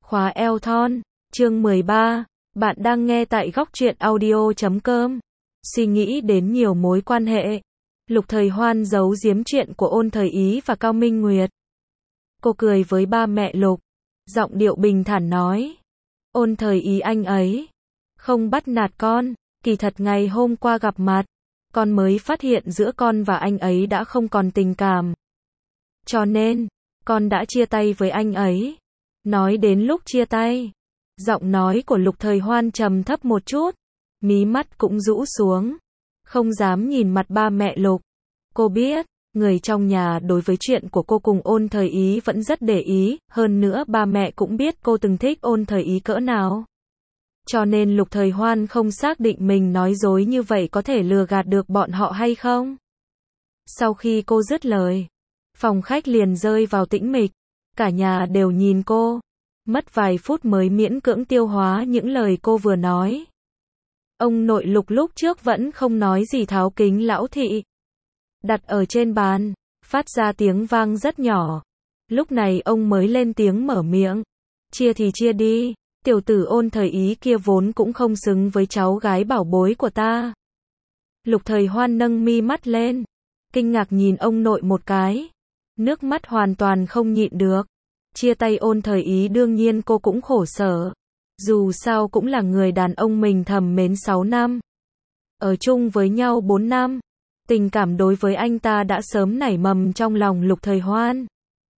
Khóa eo thon, chương 13, bạn đang nghe tại góc truyện audio.com. Suy nghĩ đến nhiều mối quan hệ, Lục Thời Hoan giấu giếm chuyện của Ôn Thời Ý và Cao Minh Nguyệt. Cô cười với ba mẹ Lục, giọng điệu bình thản nói, Ôn Thời Ý anh ấy không bắt nạt con, kỳ thật ngày hôm qua gặp mặt, con mới phát hiện giữa con và anh ấy đã không còn tình cảm. Cho nên, con đã chia tay với anh ấy. Nói đến lúc chia tay, giọng nói của Lục Thời Hoan trầm thấp một chút, mí mắt cũng rũ xuống, không dám nhìn mặt ba mẹ Lục. Cô biết, người trong nhà đối với chuyện của cô cùng Ôn Thời Ý vẫn rất để ý, hơn nữa ba mẹ cũng biết cô từng thích Ôn Thời Ý cỡ nào. Cho nên Lục Thời Hoan không xác định mình nói dối như vậy có thể lừa gạt được bọn họ hay không. Sau khi cô dứt lời, phòng khách liền rơi vào tĩnh mịch, cả nhà đều nhìn cô, mất vài phút mới miễn cưỡng tiêu hóa những lời cô vừa nói. Ông nội Lục lúc trước vẫn không nói gì tháo kính lão thị, đặt ở trên bàn, phát ra tiếng vang rất nhỏ. Lúc này ông mới lên tiếng mở miệng, chia thì chia đi, tiểu tử Ôn Thời Ý kia vốn cũng không xứng với cháu gái bảo bối của ta. Lục Thời Hoan nâng mi mắt lên, kinh ngạc nhìn ông nội một cái, nước mắt hoàn toàn không nhịn được. Chia tay Ôn Thời Ý đương nhiên cô cũng khổ sở, dù sao cũng là người đàn ông mình thầm mến 6 năm. Ở chung với nhau 4 năm, tình cảm đối với anh ta đã sớm nảy mầm trong lòng Lục Thời Hoan.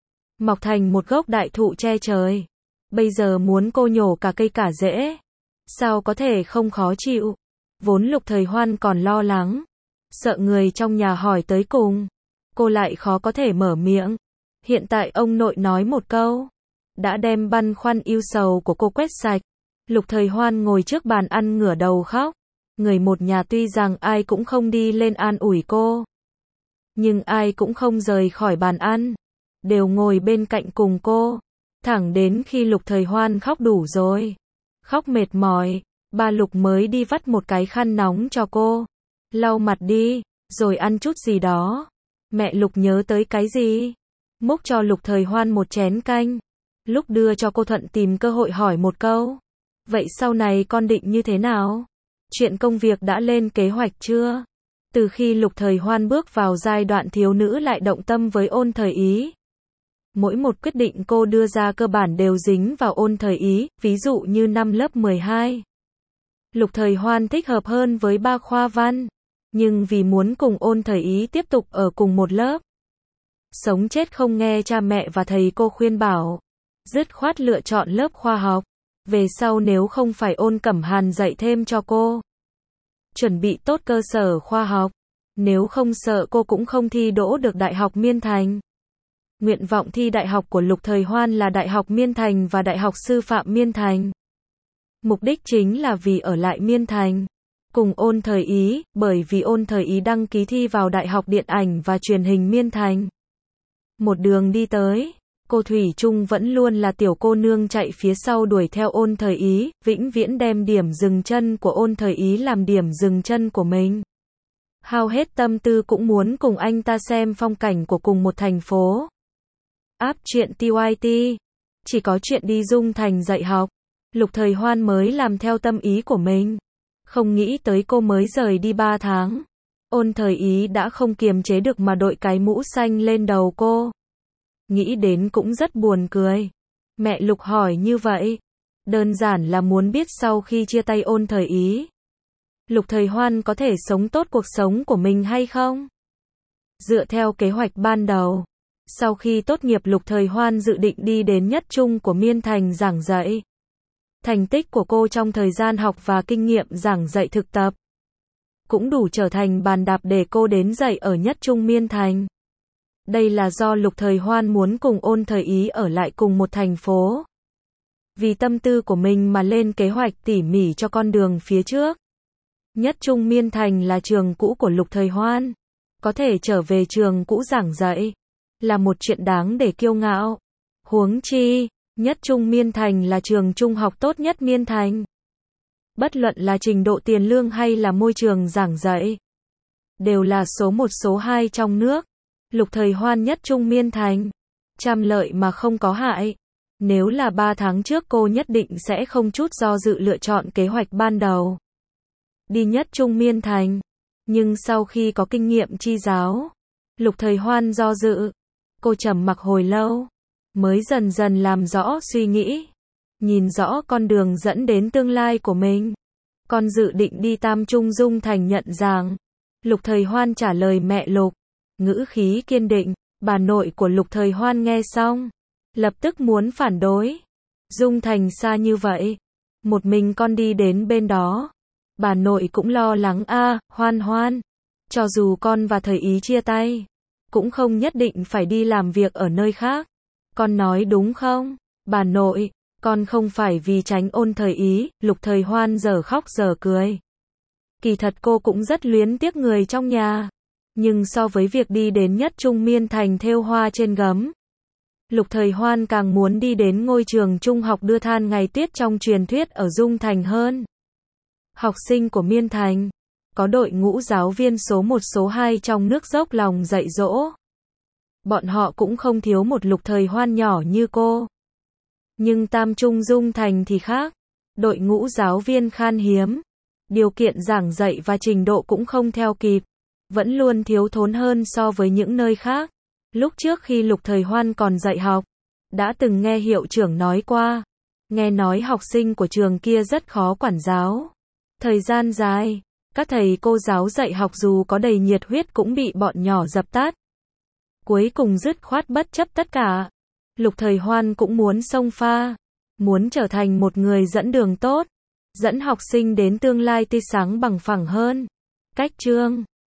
Mọc thành một gốc đại thụ che trời, bây giờ muốn cô nhổ cả cây cả rễ, sao có thể không khó chịu. Vốn Lục Thời Hoan còn lo lắng, sợ người trong nhà hỏi tới cùng, cô lại khó có thể mở miệng. Hiện tại ông nội nói một câu, đã đem băn khoăn ưu sầu của cô quét sạch. Lục Thời Hoan ngồi trước bàn ăn ngửa đầu khóc. Người một nhà tuy rằng ai cũng không đi lên an ủi cô, nhưng ai cũng không rời khỏi bàn ăn, đều ngồi bên cạnh cùng cô. Thẳng đến khi Lục Thời Hoan khóc đủ rồi, khóc mệt mỏi, ba Lục mới đi vắt một cái khăn nóng cho cô. Lau mặt đi, rồi ăn chút gì đó. Mẹ Lục nhớ tới cái gì? Múc cho Lục Thời Hoan một chén canh. Lúc đưa cho cô thuận tìm cơ hội hỏi một câu. Vậy sau này con định như thế nào? Chuyện công việc đã lên kế hoạch chưa? Từ khi Lục Thời Hoan bước vào giai đoạn thiếu nữ lại động tâm với Ôn Thời Ý, mỗi một quyết định cô đưa ra cơ bản đều dính vào Ôn Thời Ý, ví dụ như năm lớp 12. Lục Thời Hoan thích hợp hơn với ba khoa văn, nhưng vì muốn cùng Ôn Thời Ý tiếp tục ở cùng một lớp, sống chết không nghe cha mẹ và thầy cô khuyên bảo, dứt khoát lựa chọn lớp khoa học. Về sau nếu không phải Ôn Cẩm Hàn dạy thêm cho cô, chuẩn bị tốt cơ sở khoa học, nếu không sợ cô cũng không thi đỗ được Đại học Miên Thành. Nguyện vọng thi đại học của Lục Thời Hoan là Đại học Miên Thành và Đại học Sư phạm Miên Thành. Mục đích chính là vì ở lại Miên Thành, cùng Ôn Thời Ý, bởi vì Ôn Thời Ý đăng ký thi vào Đại học Điện ảnh và Truyền hình Miên Thành. Một đường đi tới, cô thủy chung vẫn luôn là tiểu cô nương chạy phía sau đuổi theo Ôn Thời Ý, vĩnh viễn đem điểm dừng chân của Ôn Thời Ý làm điểm dừng chân của mình. Hao hết tâm tư cũng muốn cùng anh ta xem phong cảnh của cùng một thành phố. Áp chuyện TYT, chỉ có chuyện đi Dung Thành dạy học, Lục Thời Hoan mới làm theo tâm ý của mình. Không nghĩ tới cô mới rời đi 3 tháng, Ôn Thời Ý đã không kiềm chế được mà đội cái mũ xanh lên đầu cô. Nghĩ đến cũng rất buồn cười. Mẹ Lục hỏi như vậy, đơn giản là muốn biết sau khi chia tay Ôn Thời Ý, Lục Thời Hoan có thể sống tốt cuộc sống của mình hay không? Dựa theo kế hoạch ban đầu, sau khi tốt nghiệp Lục Thời Hoan dự định đi đến nhất trung của Miên Thành giảng dạy. Thành tích của cô trong thời gian học và kinh nghiệm giảng dạy thực tập cũng đủ trở thành bàn đạp để cô đến dạy ở nhất trung Miên Thành. Đây là do Lục Thời Hoan muốn cùng Ôn Thời Ý ở lại cùng một thành phố. Vì tâm tư của mình mà lên kế hoạch tỉ mỉ cho con đường phía trước. Nhất trung Miên Thành là trường cũ của Lục Thời Hoan. Có thể trở về trường cũ giảng dạy là một chuyện đáng để kiêu ngạo. Huống chi, Nhất trung Miên Thành là trường trung học tốt nhất Miên Thành. Bất luận là trình độ tiền lương hay là môi trường giảng dạy, đều là số 1 số 2 trong nước. Lục Thời Hoan Nhất trung Miên Thành, trăm lợi mà không có hại. Nếu là 3 tháng trước cô nhất định sẽ không chút do dự lựa chọn kế hoạch ban đầu. Đi nhất trung miên thành. Nhưng sau khi có kinh nghiệm chi giáo, Lục Thời Hoan do dự. Cô trầm mặc hồi lâu, mới dần dần làm rõ suy nghĩ. Nhìn rõ con đường dẫn đến tương lai của mình. Con dự định đi Tam Trung Dung Thành nhận giảng. Lục Thời Hoan trả lời mẹ Lục. Ngữ khí kiên định. Bà nội của Lục Thời Hoan nghe xong, lập tức muốn phản đối. Dung Thành xa như vậy, một mình con đi đến bên đó. Bà nội cũng lo lắng Hoan Hoan. Cho dù con và Thời Ý chia tay, cũng không nhất định phải đi làm việc ở nơi khác. Con nói đúng không? Bà nội, con không phải vì tránh Ôn Thời Ý. Lục Thời Hoan giờ khóc giờ cười. Kỳ thật cô cũng rất luyến tiếc người trong nhà. Nhưng so với việc đi đến nhất trung miên thành thêu hoa trên gấm, Lục Thời Hoan càng muốn đi đến ngôi trường trung học đưa than ngày tiết trong truyền thuyết ở Dung Thành hơn. Học sinh của miên thành, có đội ngũ giáo viên số 1 số 2 trong nước dốc lòng dạy dỗ. Bọn họ cũng không thiếu một Lục Thời Hoan nhỏ như cô. Nhưng Tam Trung Dung Thành thì khác. Đội ngũ giáo viên khan hiếm. Điều kiện giảng dạy và trình độ cũng không theo kịp. Vẫn luôn thiếu thốn hơn so với những nơi khác. Lúc trước khi Lục Thời Hoan còn dạy học, đã từng nghe hiệu trưởng nói qua. Nghe nói học sinh của trường kia rất khó quản giáo. Thời gian dài, các thầy cô giáo dạy học dù có đầy nhiệt huyết cũng bị bọn nhỏ dập tắt. Cuối cùng dứt khoát bất chấp tất cả. Lục Thời Hoan cũng muốn xông pha. Muốn trở thành một người dẫn đường tốt. Dẫn học sinh đến tương lai tươi sáng bằng phẳng hơn. Cách chương